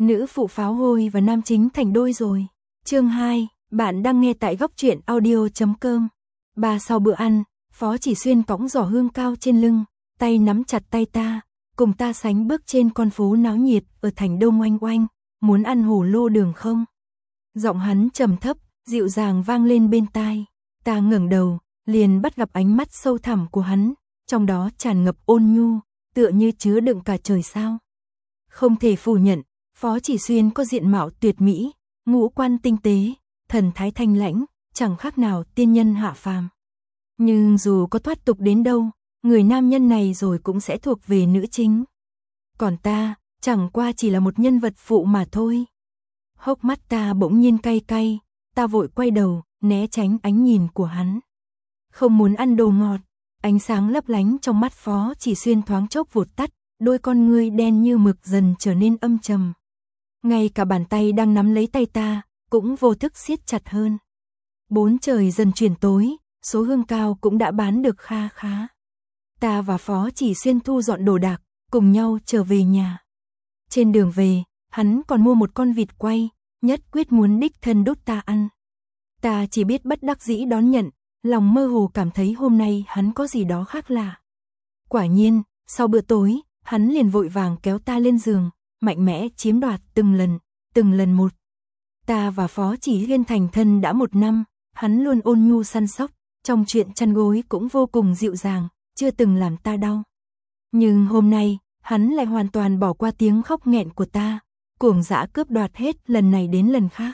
Nữ phụ pháo hôi và nam chính thành đôi rồi. Chương 2, bạn đang nghe tại góc truyện audio.com. Sau bữa ăn, Phó Chỉ Xuyên cõng giỏ hương cao trên lưng, tay nắm chặt tay ta, cùng ta sánh bước trên con phố náo nhiệt ở thành Đông Oanh Oanh, muốn ăn hổ lô đường không? Giọng hắn trầm thấp, dịu dàng vang lên bên tai. Ta ngẩng đầu, liền bắt gặp ánh mắt sâu thẳm của hắn, trong đó tràn ngập ôn nhu, tựa như chứa đựng cả trời sao. Không thể phủ nhận, Phó Chỉ Xuyên có diện mạo tuyệt mỹ, ngũ quan tinh tế, thần thái thanh lãnh, chẳng khác nào tiên nhân hạ phàm. Nhưng dù có thoát tục đến đâu, người nam nhân này rồi cũng sẽ thuộc về nữ chính. Còn ta, chẳng qua chỉ là một nhân vật phụ mà thôi. Hốc mắt ta bỗng nhiên cay cay, ta vội quay đầu, né tránh ánh nhìn của hắn. Không muốn ăn đồ ngọt, ánh sáng lấp lánh trong mắt Phó Chỉ Xuyên thoáng chốc vụt tắt, đôi con ngươi đen như mực dần trở nên âm trầm. Ngay cả bàn tay đang nắm lấy tay ta, cũng vô thức siết chặt hơn. 4 trời dần chuyển tối, số hương cao cũng đã bán được kha khá. Ta và Phó Chỉ Xuyên thu dọn đồ đạc, cùng nhau trở về nhà. Trên đường về, hắn còn mua một con vịt quay, nhất quyết muốn đích thân đút ta ăn. Ta chỉ biết bất đắc dĩ đón nhận, lòng mơ hồ cảm thấy hôm nay hắn có gì đó khác lạ. Quả nhiên, sau bữa tối, hắn liền vội vàng kéo ta lên giường, mạnh mẽ chiếm đoạt từng lần một. Ta và Phó Chỉ Xuyên thành thân đã 1 năm, hắn luôn ôn nhu săn sóc, trong chuyện chăn gối cũng vô cùng dịu dàng, chưa từng làm ta đau. Nhưng hôm nay, hắn lại hoàn toàn bỏ qua tiếng khóc nghẹn của ta, cuồng dã cướp đoạt hết lần này đến lần khác.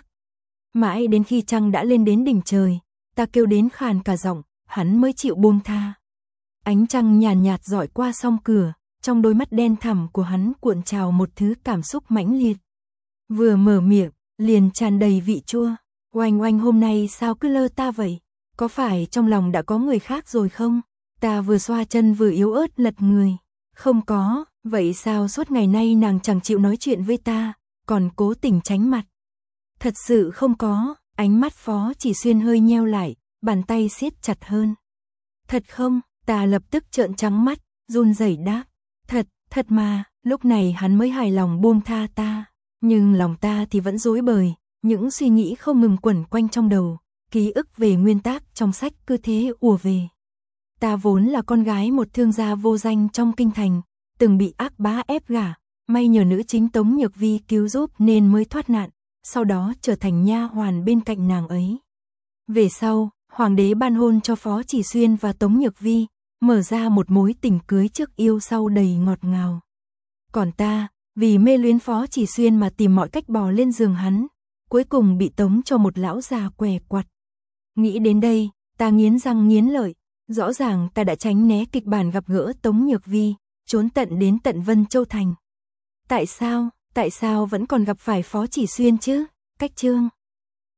Mãi đến khi trăng đã lên đến đỉnh trời, ta kêu đến khàn cả giọng, hắn mới chịu buông tha. Ánh trăng nhàn nhạt dọi qua song cửa, trong đôi mắt đen thẳm của hắn cuộn trào một thứ cảm xúc mãnh liệt. Vừa mở miệng, liền tràn đầy vị chua. Oanh Oanh hôm nay sao cứ lơ ta vậy? Có phải trong lòng đã có người khác rồi không? Ta vừa xoa chân vừa yếu ớt lật người. Không có, vậy sao suốt ngày nay nàng chẳng chịu nói chuyện với ta, còn cố tình tránh mặt? Thật sự không có, ánh mắt Phó Chỉ Xuyên hơi nheo lại, bàn tay siết chặt hơn. Thật không? Ta lập tức trợn trắng mắt, run rẩy đáp. Thật mà, lúc này hắn mới hài lòng buông tha ta. Nhưng lòng ta thì vẫn rối bời, những suy nghĩ không ngừng quẩn quanh trong đầu, ký ức về nguyên tác trong sách cứ thế ùa về. Ta vốn là con gái một thương gia vô danh trong kinh thành, từng bị ác bá ép gả, may nhờ nữ chính Tống Nhược Vi cứu giúp nên mới thoát nạn, sau đó trở thành nha hoàn bên cạnh nàng ấy. Về sau, hoàng đế ban hôn cho Phó Chỉ Xuyên và Tống Nhược Vi, mở ra một mối tình cưới trước yêu sau đầy ngọt ngào. Còn ta, vì mê luyến Phó Chỉ Xuyên mà tìm mọi cách bò lên giường hắn, cuối cùng bị tống cho một lão già què quặt. Nghĩ đến đây, ta nghiến răng nghiến lợi, rõ ràng ta đã tránh né kịch bản gặp gỡ Tống Nhược Vi, trốn tận đến tận Vân Châu Thành. Tại sao vẫn còn gặp phải Phó Chỉ Xuyên chứ? Cách chương